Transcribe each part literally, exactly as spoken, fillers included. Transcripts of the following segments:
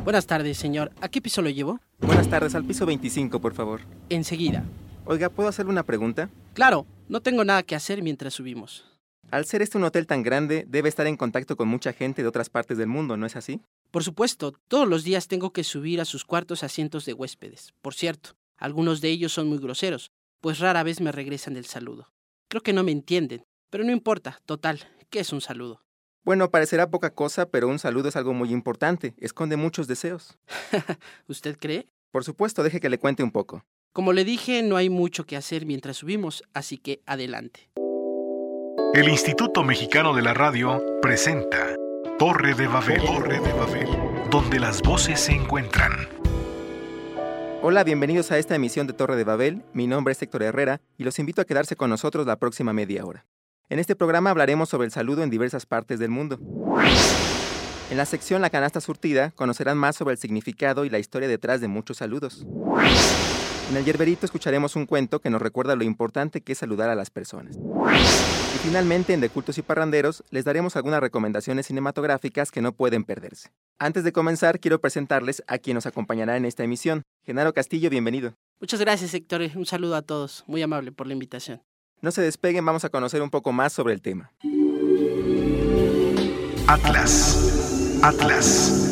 Buenas tardes, señor. ¿A qué piso lo llevo? Buenas tardes, al piso veinticinco, por favor. Enseguida. Oiga, ¿puedo hacerle una pregunta? Claro, no tengo nada que hacer mientras subimos. Al ser este un hotel tan grande, debe estar en contacto con mucha gente de otras partes del mundo, ¿no es así? Por supuesto, todos los días tengo que subir a sus cuartos a cientos de huéspedes. Por cierto, algunos de ellos son muy groseros, pues rara vez me regresan el saludo. Creo que no me entienden, pero no importa, total, ¿qué es un saludo? Bueno, parecerá poca cosa, pero un saludo es algo muy importante, esconde muchos deseos. ¿Usted cree? Por supuesto, deje que le cuente un poco. Como le dije, no hay mucho que hacer mientras subimos, así que adelante. El Instituto Mexicano de la Radio presenta Torre de Babel, Torre de Babel, donde las voces se encuentran. Hola, bienvenidos a esta emisión de Torre de Babel. Mi nombre es Héctor Herrera y los invito a quedarse con nosotros la próxima media hora. En este programa hablaremos sobre el saludo en diversas partes del mundo. En la sección La Canasta Surtida conocerán más sobre el significado y la historia detrás de muchos saludos. En el Yerberito escucharemos un cuento que nos recuerda lo importante que es saludar a las personas. Y finalmente, en De Cultos y Parranderos, les daremos algunas recomendaciones cinematográficas que no pueden perderse. Antes de comenzar, quiero presentarles a quien nos acompañará en esta emisión. Genaro Castillo, bienvenido. Muchas gracias, Héctor. Un saludo a todos. Muy amable por la invitación. No se despeguen, vamos a conocer un poco más sobre el tema. Atlas. Atlas.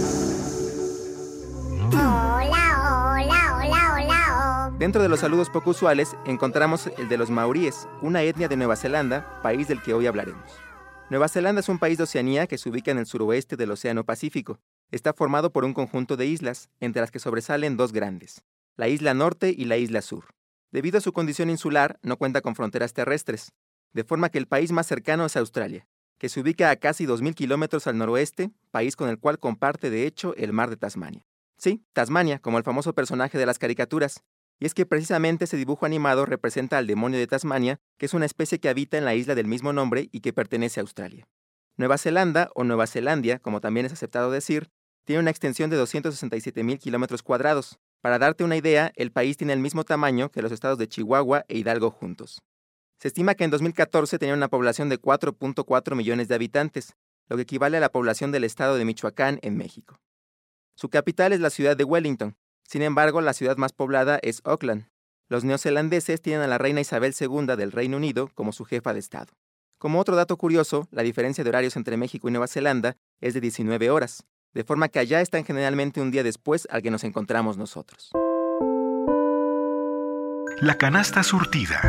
Hola, hola, hola, hola. Dentro de los saludos poco usuales, encontramos el de los maoríes, una etnia de Nueva Zelanda, país del que hoy hablaremos. Nueva Zelanda es un país de Oceanía que se ubica en el suroeste del Océano Pacífico. Está formado por un conjunto de islas, entre las que sobresalen dos grandes, la isla Norte y la isla Sur. Debido a su condición insular, no cuenta con fronteras terrestres, de forma que el país más cercano es Australia, que se ubica a casi dos mil kilómetros al noroeste, país con el cual comparte de hecho el mar de Tasmania. Sí, Tasmania, como el famoso personaje de las caricaturas, y es que precisamente ese dibujo animado representa al demonio de Tasmania, que es una especie que habita en la isla del mismo nombre y que pertenece a Australia. Nueva Zelanda, o Nueva Zelandia, como también es aceptado decir, tiene una extensión de doscientos sesenta y siete mil kilómetros cuadrados. Para darte una idea, el país tiene el mismo tamaño que los estados de Chihuahua e Hidalgo juntos. Se estima que en dos mil catorce tenía una población de cuatro punto cuatro millones de habitantes, lo que equivale a la población del estado de Michoacán en México. Su capital es la ciudad de Wellington. Sin embargo, la ciudad más poblada es Auckland. Los neozelandeses tienen a la reina Isabel segunda del Reino Unido como su jefa de estado. Como otro dato curioso, la diferencia de horarios entre México y Nueva Zelanda es de diecinueve horas. De forma que allá están generalmente un día después al que nos encontramos nosotros. La canasta surtida.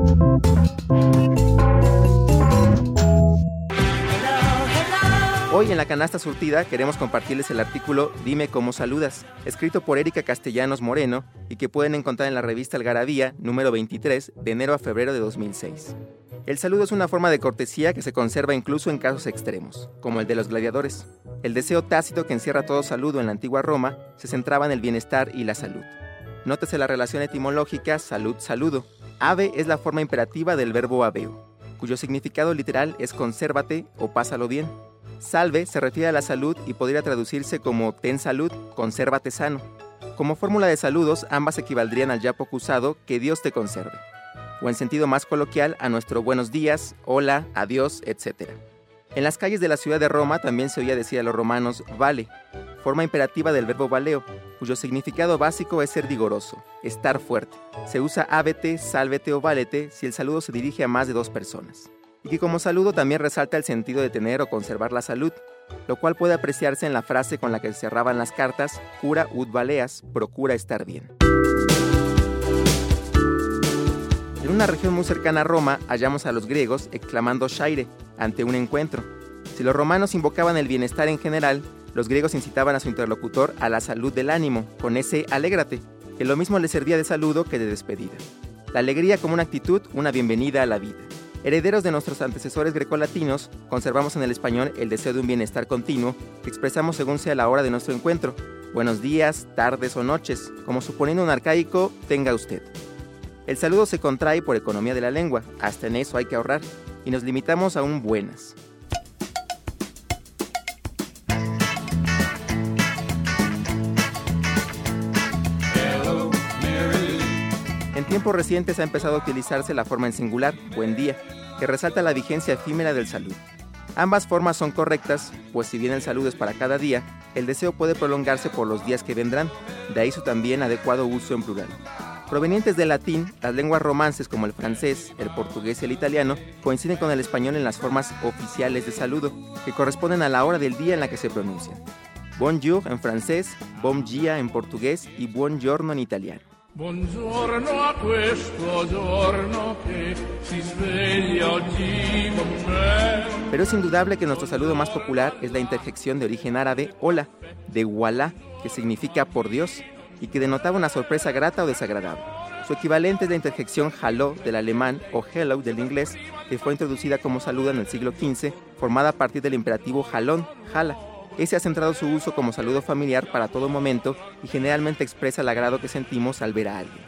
Hoy en la canasta surtida queremos compartirles el artículo Dime cómo saludas, escrito por Erika Castellanos Moreno y que pueden encontrar en la revista Algarabía, número veintitrés, de enero a febrero de dos mil seis. El saludo es una forma de cortesía que se conserva incluso en casos extremos, como el de los gladiadores. El deseo tácito que encierra todo saludo en la antigua Roma se centraba en el bienestar y la salud. Nótese la relación etimológica salud-saludo. Ave es la forma imperativa del verbo aveo, cuyo significado literal es consérvate o pásalo bien. Salve se refiere a la salud y podría traducirse como ten salud, consérvate sano. Como fórmula de saludos, ambas equivaldrían al ya poco usado que Dios te conserve, o en sentido más coloquial a nuestro buenos días, hola, adiós, etcétera. En las calles de la ciudad de Roma también se oía decir a los romanos vale, forma imperativa del verbo valeo, cuyo significado básico es ser vigoroso, estar fuerte. Se usa ávete, sálvete o válete si el saludo se dirige a más de dos personas. Y que como saludo también resalta el sentido de tener o conservar la salud, lo cual puede apreciarse en la frase con la que se cerraban las cartas, cura ut valeas, procura estar bien. En una región muy cercana a Roma hallamos a los griegos exclamando shaire ante un encuentro. Si los romanos invocaban el bienestar en general, los griegos incitaban a su interlocutor a la salud del ánimo, con ese alégrate, que lo mismo le servía de saludo que de despedida. La alegría como una actitud, una bienvenida a la vida. Herederos de nuestros antecesores grecolatinos, conservamos en el español el deseo de un bienestar continuo que expresamos según sea la hora de nuestro encuentro. Buenos días, tardes o noches, como suponiendo un arcaico, tenga usted. El saludo se contrae por economía de la lengua, hasta en eso hay que ahorrar, y nos limitamos a un buenas. En tiempos recientes ha empezado a utilizarse la forma en singular, buen día, que resalta la vigencia efímera del saludo. Ambas formas son correctas, pues si bien el saludo es para cada día, el deseo puede prolongarse por los días que vendrán, de ahí su también adecuado uso en plural. Provenientes del latín, las lenguas romances como el francés, el portugués y el italiano coinciden con el español en las formas oficiales de saludo, que corresponden a la hora del día en la que se pronuncian. Bonjour en francés, bon dia en portugués y buongiorno en italiano. Buongiorno a questo giorno che si sveglia oggi con me. Pero es indudable que nuestro saludo más popular es la interjección de origen árabe hola, de walá, que significa por Dios, y que denotaba una sorpresa grata o desagradable. Su equivalente es la interjección hallo del alemán o hello del inglés, que fue introducida como saludo en el siglo quince, formada a partir del imperativo jalón, jala. Ese ha centrado su uso como saludo familiar para todo momento y generalmente expresa el agrado que sentimos al ver a alguien.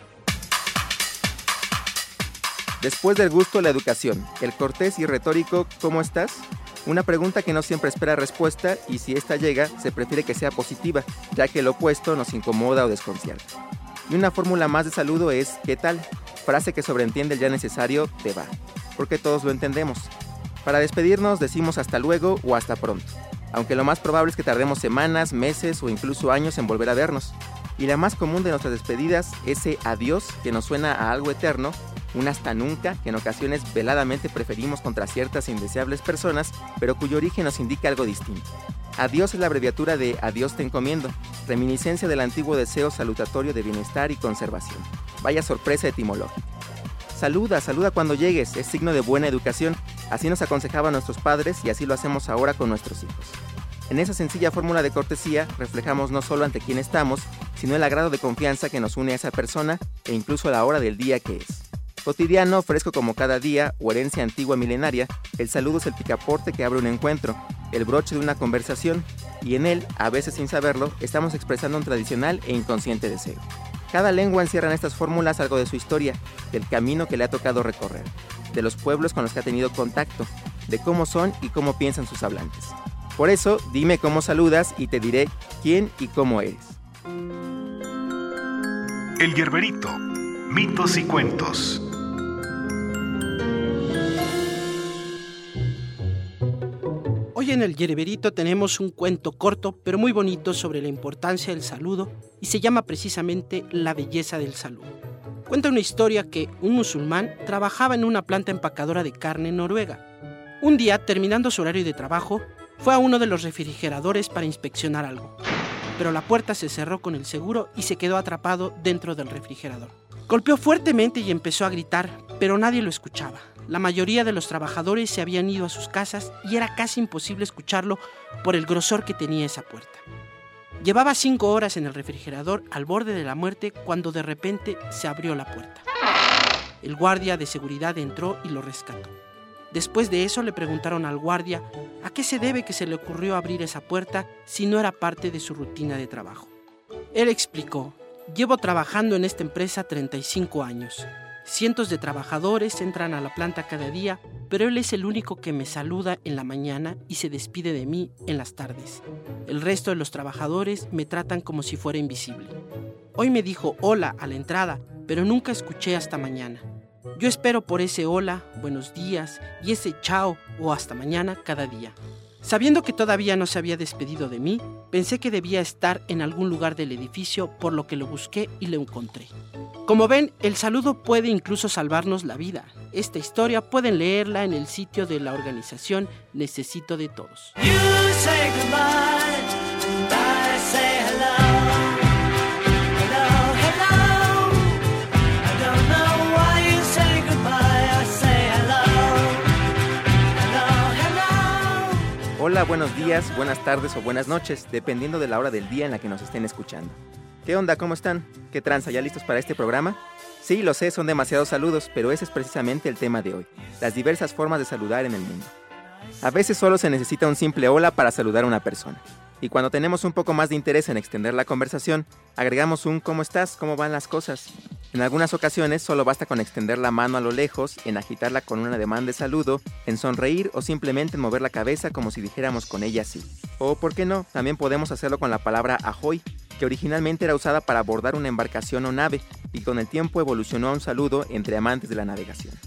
Después del gusto, la educación. El cortés y retórico ¿cómo estás? Una pregunta que no siempre espera respuesta y si esta llega, se prefiere que sea positiva, ya que el opuesto nos incomoda o desconcierta. Y una fórmula más de saludo es ¿qué tal? Frase que sobreentiende el ya necesario te va, porque todos lo entendemos. Para despedirnos decimos hasta luego o hasta pronto, aunque lo más probable es que tardemos semanas, meses o incluso años en volver a vernos. Y la más común de nuestras despedidas, ese adiós que nos suena a algo eterno, un hasta nunca que en ocasiones veladamente preferimos contra ciertas indeseables personas, pero cuyo origen nos indica algo distinto. Adiós es la abreviatura de adiós te encomiendo, reminiscencia del antiguo deseo salutatorio de bienestar y conservación. Vaya sorpresa etimológica. Saluda, saluda cuando llegues, es signo de buena educación. Así nos aconsejaban nuestros padres y así lo hacemos ahora con nuestros hijos. En esa sencilla fórmula de cortesía reflejamos no solo ante quién estamos, sino el agrado de confianza que nos une a esa persona e incluso la hora del día que es. Cotidiano, fresco como cada día, o herencia antigua milenaria, el saludo es el picaporte que abre un encuentro, el broche de una conversación, y en él, a veces sin saberlo, estamos expresando un tradicional e inconsciente deseo. Cada lengua encierra en estas fórmulas algo de su historia, del camino que le ha tocado recorrer, de los pueblos con los que ha tenido contacto, de cómo son y cómo piensan sus hablantes. Por eso, dime cómo saludas y te diré quién y cómo eres. El Yerberito, mitos y cuentos. Hoy en el Yerberito tenemos un cuento corto pero muy bonito sobre la importancia del saludo y se llama precisamente La belleza del saludo. Cuenta una historia que un musulmán trabajaba en una planta empacadora de carne en Noruega. Un día, terminando su horario de trabajo, fue a uno de los refrigeradores para inspeccionar algo, pero la puerta se cerró con el seguro y se quedó atrapado dentro del refrigerador. Golpeó fuertemente y empezó a gritar, pero nadie lo escuchaba. La mayoría de los trabajadores se habían ido a sus casas y era casi imposible escucharlo por el grosor que tenía esa puerta. Llevaba cinco horas en el refrigerador al borde de la muerte cuando de repente se abrió la puerta. El guardia de seguridad entró y lo rescató. Después de eso le preguntaron al guardia a qué se debe que se le ocurrió abrir esa puerta si no era parte de su rutina de trabajo. Él explicó: llevo trabajando en esta empresa treinta y cinco años. Cientos de trabajadores entran a la planta cada día, pero él es el único que me saluda en la mañana y se despide de mí en las tardes. El resto de los trabajadores me tratan como si fuera invisible. Hoy me dijo hola a la entrada, pero nunca escuché hasta mañana. Yo espero por ese hola, buenos días y ese chao o hasta mañana cada día. Sabiendo que todavía no se había despedido de mí, pensé que debía estar en algún lugar del edificio, por lo que lo busqué y lo encontré. Como ven, el saludo puede incluso salvarnos la vida. Esta historia pueden leerla en el sitio de la organización Necesito de Todos. You say goodbye, I say hello. Hello, hello. I don't know why you say goodbye, I say hello. Hello, hello. Hola, buenos días, buenas tardes o buenas noches, dependiendo de la hora del día en la que nos estén escuchando. ¿Qué onda? ¿Cómo están? ¿Qué tranza? ¿Ya listos para este programa? Sí, lo sé, son demasiados saludos, pero ese es precisamente el tema de hoy, las diversas formas de saludar en el mundo. A veces solo se necesita un simple hola para saludar a una persona. Y cuando tenemos un poco más de interés en extender la conversación, agregamos un ¿cómo estás? ¿Cómo van las cosas? En algunas ocasiones solo basta con extender la mano a lo lejos, en agitarla con un ademán de saludo, en sonreír o simplemente en mover la cabeza como si dijéramos con ella sí. O, ¿por qué no? También podemos hacerlo con la palabra ahoy, que originalmente era usada para abordar una embarcación o nave, y con el tiempo evolucionó a un saludo entre amantes de la navegación.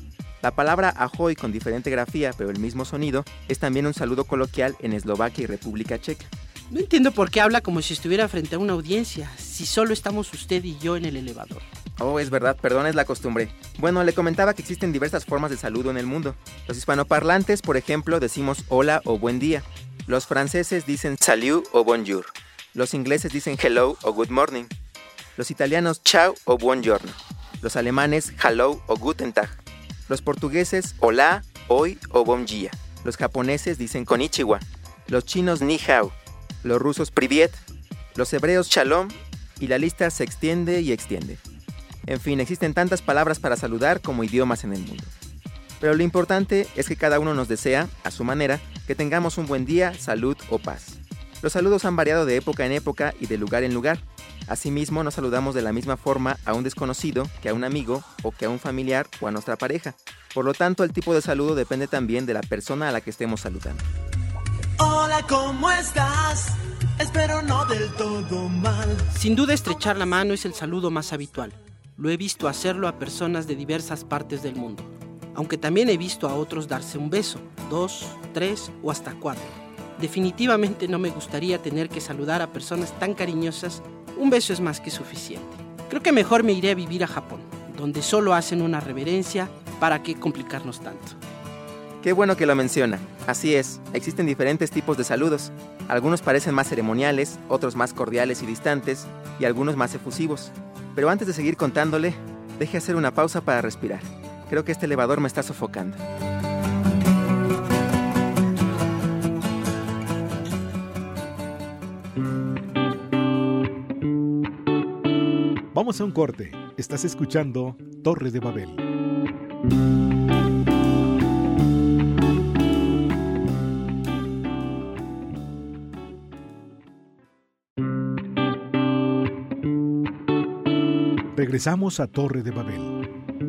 La palabra ahoj con diferente grafía pero el mismo sonido es también un saludo coloquial en Eslovaquia y República Checa. No entiendo por qué habla como si estuviera frente a una audiencia, si solo estamos usted y yo en el elevador. Oh, es verdad, perdón, es la costumbre. Bueno, le comentaba que existen diversas formas de saludo en el mundo. Los hispanoparlantes, por ejemplo, decimos hola o buen día. Los franceses dicen salut o bonjour. Los ingleses dicen hello o good morning. Los italianos ciao o buongiorno. Los alemanes hallo o guten tag. Los portugueses hola, hoy o bom dia. Los japoneses dicen konnichiwa. Los chinos ni hao. Los rusos privyet. Los hebreos shalom. Y la lista se extiende y extiende. En fin, existen tantas palabras para saludar como idiomas en el mundo. Pero lo importante es que cada uno nos desea, a su manera, que tengamos un buen día, salud o paz. Los saludos han variado de época en época y de lugar en lugar. Asimismo, no saludamos de la misma forma a un desconocido que a un amigo o que a un familiar o a nuestra pareja. Por lo tanto, el tipo de saludo depende también de la persona a la que estemos saludando. Hola, ¿cómo estás? Espero no del todo mal. Sin duda, estrechar la mano es el saludo más habitual. Lo he visto hacerlo a personas de diversas partes del mundo. Aunque también he visto a otros darse un beso, dos, tres o hasta cuatro. Definitivamente no me gustaría tener que saludar a personas tan cariñosas. Un beso es más que suficiente. Creo que mejor me iré a vivir a Japón, donde solo hacen una reverencia. ¿Para qué complicarnos tanto? Qué bueno que lo menciona. Así es, existen diferentes tipos de saludos. Algunos parecen más ceremoniales, otros más cordiales y distantes, y algunos más efusivos. Pero antes de seguir contándole, deje hacer una pausa para respirar. Creo que este elevador me está sofocando. Vamos a un corte. Estás escuchando Torre de Babel. Regresamos a Torre de Babel.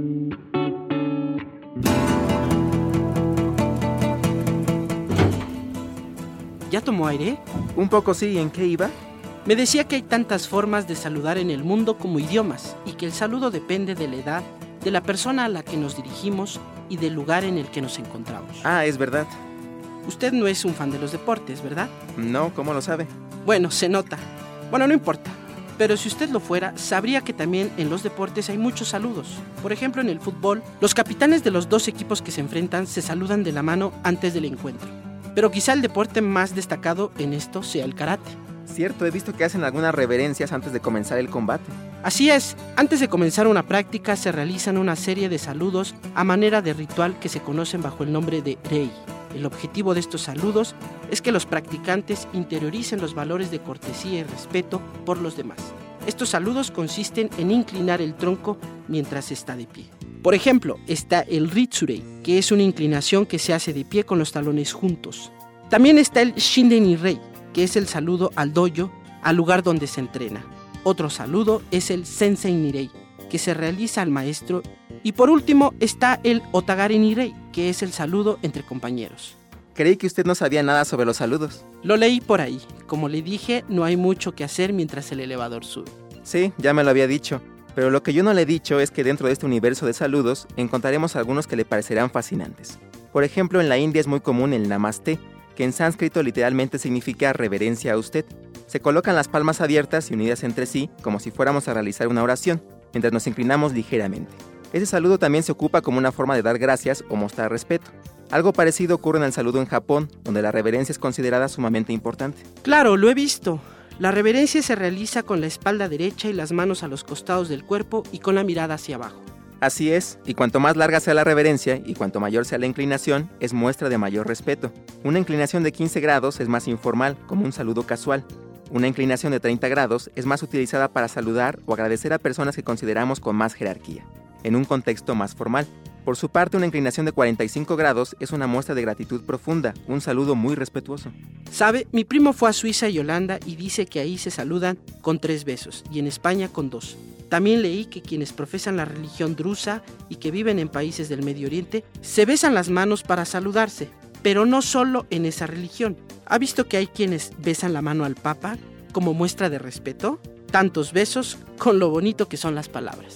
¿Ya tomó aire? Un poco sí, ¿en qué iba? Me decía que hay tantas formas de saludar en el mundo como idiomas y que el saludo depende de la edad, de la persona a la que nos dirigimos y del lugar en el que nos encontramos. Ah, es verdad. Usted no es un fan de los deportes, ¿verdad? No, ¿cómo lo sabe? Bueno, se nota. Bueno, no importa. Pero si usted lo fuera, sabría que también en los deportes hay muchos saludos. Por ejemplo, en el fútbol, los capitanes de los dos equipos que se enfrentan se saludan de la mano antes del encuentro. Pero quizá el deporte más destacado en esto sea el karate. Cierto, he visto que hacen algunas reverencias antes de comenzar el combate. Así es, antes de comenzar una práctica se realizan una serie de saludos a manera de ritual que se conocen bajo el nombre de rei. El objetivo de estos saludos es que los practicantes interioricen los valores de cortesía y respeto por los demás. Estos saludos consisten en inclinar el tronco mientras se está de pie. Por ejemplo, está el ritsurei, que es una inclinación que se hace de pie con los talones juntos. También está el shinden-rei, que es el saludo al dojo, al lugar donde se entrena. Otro saludo es el sensei-nirei, que se realiza al maestro. Y por último está el otagari-nirei, que es el saludo entre compañeros. Creí que usted no sabía nada sobre los saludos. Lo leí por ahí. Como le dije, no hay mucho que hacer mientras el elevador sube. Sí, ya me lo había dicho. Pero lo que yo no le he dicho es que dentro de este universo de saludos encontraremos algunos que le parecerán fascinantes. Por ejemplo, en la India es muy común el namaste, que en sánscrito literalmente significa reverencia a usted. Se colocan las palmas abiertas y unidas entre sí, como si fuéramos a realizar una oración, mientras nos inclinamos ligeramente. Ese saludo también se ocupa como una forma de dar gracias o mostrar respeto. Algo parecido ocurre en el saludo en Japón, donde la reverencia es considerada sumamente importante. Claro, lo he visto. La reverencia se realiza con la espalda derecha y las manos a los costados del cuerpo y con la mirada hacia abajo. Así es, y cuanto más larga sea la reverencia y cuanto mayor sea la inclinación, es muestra de mayor respeto. Una inclinación de quince grados es más informal, como un saludo casual. Una inclinación de treinta grados es más utilizada para saludar o agradecer a personas que consideramos con más jerarquía, en un contexto más formal. Por su parte, una inclinación de cuarenta y cinco grados es una muestra de gratitud profunda, un saludo muy respetuoso. ¿Sabe? Mi primo fue a Suiza y Holanda y dice que ahí se saludan con tres besos y en España con dos. También leí que quienes profesan la religión drusa y que viven en países del Medio Oriente se besan las manos para saludarse, pero no solo en esa religión. ¿Ha visto que hay quienes besan la mano al Papa como muestra de respeto? Tantos besos con lo bonito que son las palabras.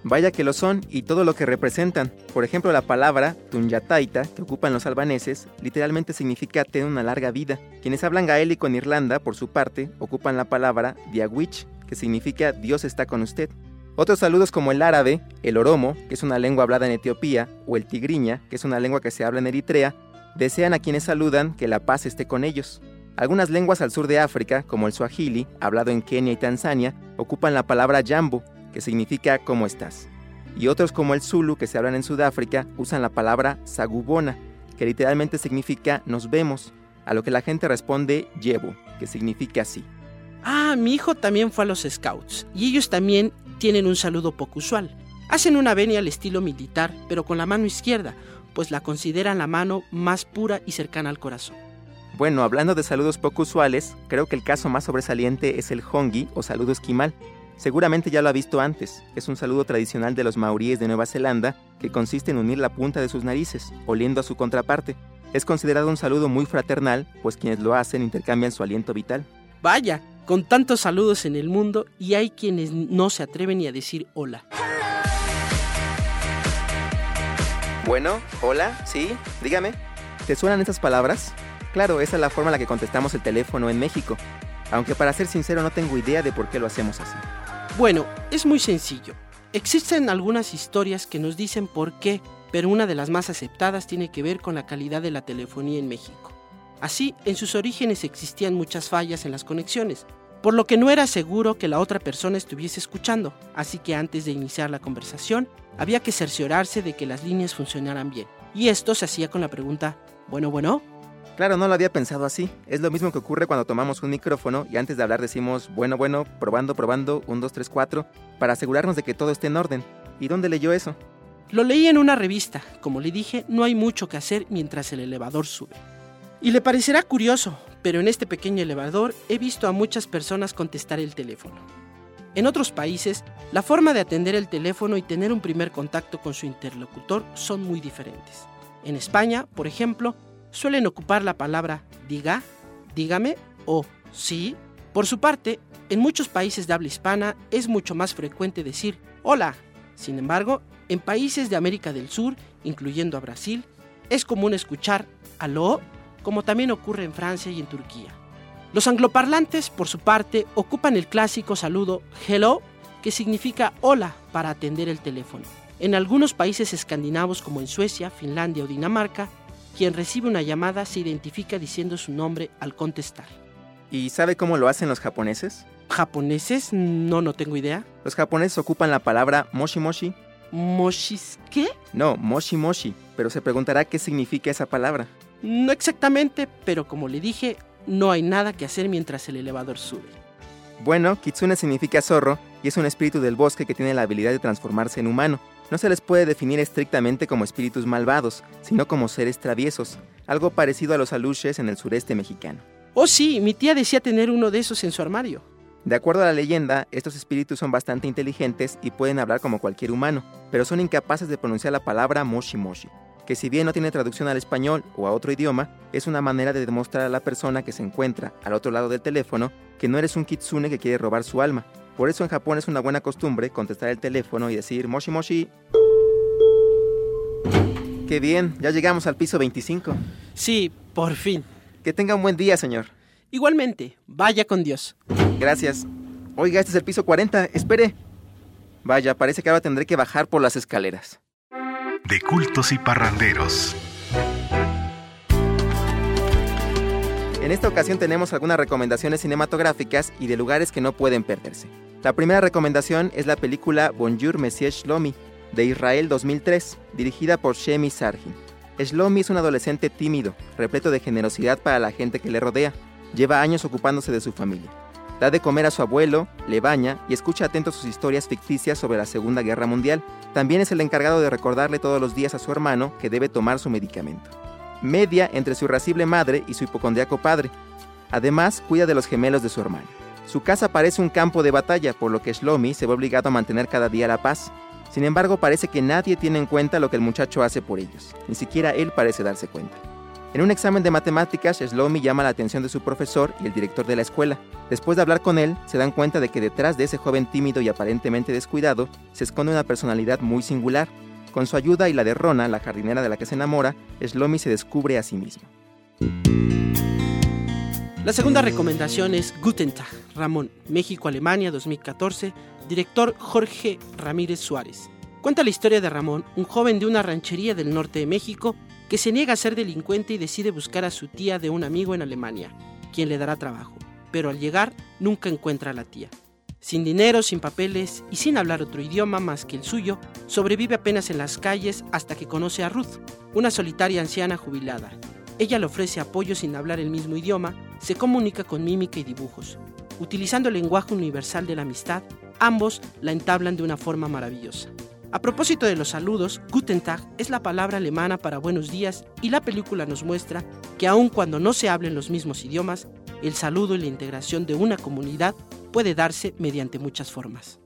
Vaya que lo son y todo lo que representan. Por ejemplo, la palabra tunyataita, que ocupan los albaneses, literalmente significa tener una larga vida. Quienes hablan gaélico en Irlanda, por su parte, ocupan la palabra diagwich, que significa Dios está con usted. Otros saludos como el árabe, el oromo, que es una lengua hablada en Etiopía, o el tigriña, que es una lengua que se habla en Eritrea, desean a quienes saludan que la paz esté con ellos. Algunas lenguas al sur de África, como el suajili, hablado en Kenia y Tanzania, ocupan la palabra jambo, que significa ¿cómo estás? Y otros como el zulu, que se hablan en Sudáfrica, usan la palabra sagubona, que literalmente significa nos vemos, a lo que la gente responde llevo, que significa sí. Ah, mi hijo también fue a los Scouts, y ellos también tienen un saludo poco usual. Hacen una venia al estilo militar, pero con la mano izquierda, pues la consideran la mano más pura y cercana al corazón. Bueno, hablando de saludos poco usuales, creo que el caso más sobresaliente es el hongi o saludo esquimal. Seguramente ya lo ha visto antes. Es un saludo tradicional de los maoríes de Nueva Zelanda que consiste en unir la punta de sus narices, oliendo a su contraparte. Es considerado un saludo muy fraternal, pues quienes lo hacen intercambian su aliento vital. Vaya, con tantos saludos en el mundo y hay quienes no se atreven ni a decir hola. Bueno, hola, sí, dígame. ¿Te suenan estas palabras? Claro, esa es la forma en la que contestamos el teléfono en México. Aunque para ser sincero no tengo idea de por qué lo hacemos así. Bueno, es muy sencillo. Existen algunas historias que nos dicen por qué, pero una de las más aceptadas tiene que ver con la calidad de la telefonía en México. Así, en sus orígenes existían muchas fallas en las conexiones, por lo que no era seguro que la otra persona estuviese escuchando, así que antes de iniciar la conversación, había que cerciorarse de que las líneas funcionaran bien. Y esto se hacía con la pregunta, ¿bueno, bueno? Claro, no lo había pensado así. Es lo mismo que ocurre cuando tomamos un micrófono y antes de hablar decimos, bueno, bueno, probando, probando, un, dos, tres, cuatro, para asegurarnos de que todo esté en orden. ¿Y dónde leyó eso? Lo leí en una revista. Como le dije, no hay mucho que hacer mientras el elevador sube. Y le parecerá curioso, pero en este pequeño elevador he visto a muchas personas contestar el teléfono. En otros países, la forma de atender el teléfono y tener un primer contacto con su interlocutor son muy diferentes. En España, por ejemplo, suelen ocupar la palabra diga, dígame o sí. Por su parte, en muchos países de habla hispana es mucho más frecuente decir hola. Sin embargo, en países de América del Sur, incluyendo a Brasil, es común escuchar aló, como también ocurre en Francia y en Turquía. Los angloparlantes, por su parte, ocupan el clásico saludo hello, que significa hola para atender el teléfono. En algunos países escandinavos como en Suecia, Finlandia o Dinamarca, quien recibe una llamada se identifica diciendo su nombre al contestar. ¿Y sabe cómo lo hacen los japoneses? ¿Japoneses? No, no tengo idea. Los japoneses ocupan la palabra moshi moshi. ¿Moshis qué? No, moshi moshi, pero se preguntará qué significa esa palabra. No exactamente, pero como le dije, no hay nada que hacer mientras el elevador sube. Bueno, kitsune significa zorro y es un espíritu del bosque que tiene la habilidad de transformarse en humano. No se les puede definir estrictamente como espíritus malvados, sino como seres traviesos, algo parecido a los aluches en el sureste mexicano. Oh sí, mi tía decía tener uno de esos en su armario. De acuerdo a la leyenda, estos espíritus son bastante inteligentes y pueden hablar como cualquier humano, pero son incapaces de pronunciar la palabra moshi moshi, que si bien no tiene traducción al español o a otro idioma, es una manera de demostrar a la persona que se encuentra al otro lado del teléfono que no eres un kitsune que quiere robar su alma. Por eso en Japón es una buena costumbre contestar el teléfono y decir moshi moshi. ¡Qué bien! Ya llegamos al piso veinticinco. Sí, por fin. Que tenga un buen día, señor. Igualmente, vaya con Dios. Gracias. Oiga, este es el piso cuarenta. Espere. Vaya, parece que ahora tendré que bajar por las escaleras. De cultos y parranderos. En esta ocasión tenemos algunas recomendaciones cinematográficas y de lugares que no pueden perderse. La primera recomendación es la película Bonjour Monsieur Shlomi, de Israel dos mil tres, dirigida por Shemi Sargin. Shlomi es un adolescente tímido, repleto de generosidad para la gente que le rodea. Lleva años ocupándose de su familia. Da de comer a su abuelo, le baña y escucha atento sus historias ficticias sobre la Segunda Guerra Mundial. También es el encargado de recordarle todos los días a su hermano que debe tomar su medicamento. Media entre su irascible madre y su hipocondriaco padre. Además, cuida de los gemelos de su hermano. Su casa parece un campo de batalla, por lo que Shlomi se ve obligado a mantener cada día la paz. Sin embargo, parece que nadie tiene en cuenta lo que el muchacho hace por ellos. Ni siquiera él parece darse cuenta. En un examen de matemáticas, Shlomi llama la atención de su profesor y el director de la escuela. Después de hablar con él, se dan cuenta de que detrás de ese joven tímido y aparentemente descuidado, se esconde una personalidad muy singular. Con su ayuda y la de Rona, la jardinera de la que se enamora, Shlomi se descubre a sí mismo. La segunda recomendación es Guten Tag, Ramón, México-Alemania dos mil catorce, director Jorge Ramírez Suárez. Cuenta la historia de Ramón, un joven de una ranchería del norte de México que se niega a ser delincuente y decide buscar a su tía de un amigo en Alemania, quien le dará trabajo, pero al llegar nunca encuentra a la tía. Sin dinero, sin papeles y sin hablar otro idioma más que el suyo, sobrevive apenas en las calles hasta que conoce a Ruth, una solitaria anciana jubilada. Ella le ofrece apoyo sin hablar el mismo idioma, se comunica con mímica y dibujos. Utilizando el lenguaje universal de la amistad, ambos la entablan de una forma maravillosa. A propósito de los saludos, Guten Tag es la palabra alemana para buenos días y la película nos muestra que aun cuando no se hablen los mismos idiomas, el saludo y la integración de una comunidad puede darse mediante muchas formas.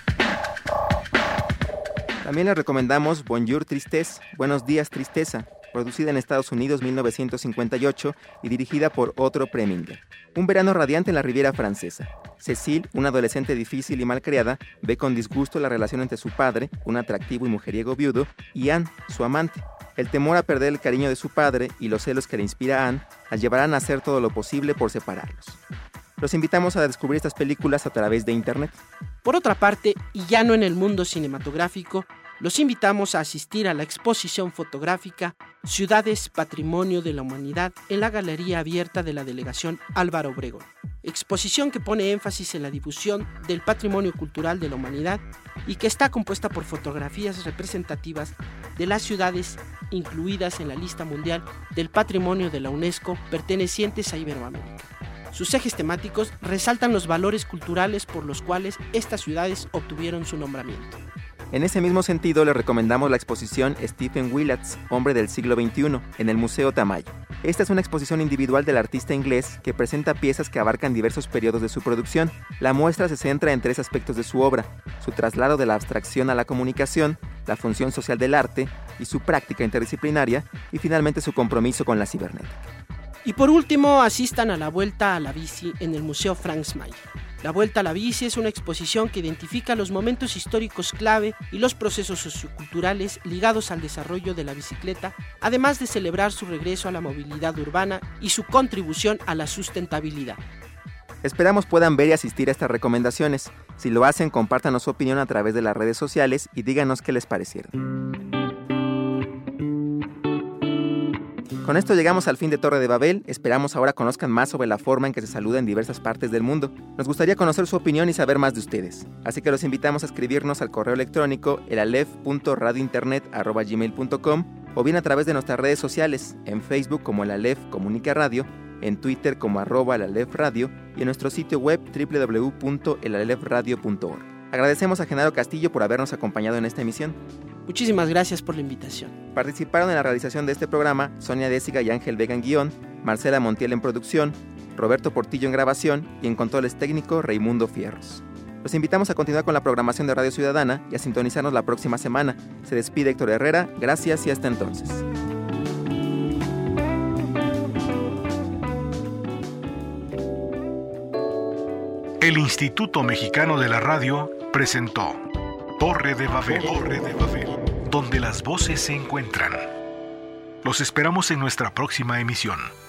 También les recomendamos Bonjour Tristesse, Buenos Días Tristeza, producida en Estados Unidos mil novecientos cincuenta y ocho y dirigida por Otto Preminger. Un verano radiante en la Riviera Francesa. Cécile, una adolescente difícil y malcriada, ve con disgusto la relación entre su padre, un atractivo y mujeriego viudo, y Anne, su amante. El temor a perder el cariño de su padre y los celos que le inspira a Anne la llevarán a hacer todo lo posible por separarlos. Los invitamos a descubrir estas películas a través de internet. Por otra parte, y ya no en el mundo cinematográfico, los invitamos a asistir a la exposición fotográfica Ciudades Patrimonio de la Humanidad en la Galería Abierta de la Delegación Álvaro Obregón. Exposición que pone énfasis en la difusión del patrimonio cultural de la humanidad y que está compuesta por fotografías representativas de las ciudades incluidas en la lista mundial del patrimonio de la UNESCO pertenecientes a Iberoamérica. Sus ejes temáticos resaltan los valores culturales por los cuales estas ciudades obtuvieron su nombramiento. En ese mismo sentido, les recomendamos la exposición Stephen Willats, Hombre del siglo veintiuno, en el Museo Tamayo. Esta es una exposición individual del artista inglés que presenta piezas que abarcan diversos periodos de su producción. La muestra se centra en tres aspectos de su obra: su traslado de la abstracción a la comunicación, la función social del arte y su práctica interdisciplinaria, y finalmente su compromiso con la cibernética. Y por último, asistan a la Vuelta a la Bici en el Museo Franz Mayer. La Vuelta a la Bici es una exposición que identifica los momentos históricos clave y los procesos socioculturales ligados al desarrollo de la bicicleta, además de celebrar su regreso a la movilidad urbana y su contribución a la sustentabilidad. Esperamos puedan ver y asistir a estas recomendaciones. Si lo hacen, compártanos su opinión a través de las redes sociales y díganos qué les parecieron. Con esto llegamos al fin de Torre de Babel. Esperamos ahora conozcan más sobre la forma en que se saluda en diversas partes del mundo. Nos gustaría conocer su opinión y saber más de ustedes. Así que los invitamos a escribirnos al correo electrónico elalef punto radiointernet arroba gmail punto com o bien a través de nuestras redes sociales, en Facebook como El Aleph Comunica Radio, en Twitter como arroba El Aleph Radio y en nuestro sitio web doble u doble u doble u punto el aleph radio punto org. Agradecemos a Genaro Castillo por habernos acompañado en esta emisión. Muchísimas gracias por la invitación. Participaron en la realización de este programa Sonia Désiga y Ángel Vega en guión, Marcela Montiel en producción, Roberto Portillo en grabación y en controles técnico Raimundo Fierros. Los invitamos a continuar con la programación de Radio Ciudadana y a sintonizarnos la próxima semana. Se despide Héctor Herrera, gracias y hasta entonces. El Instituto Mexicano de la Radio presentó Torre de Babel, Torre de Babel, donde las voces se encuentran. Los esperamos en nuestra próxima emisión.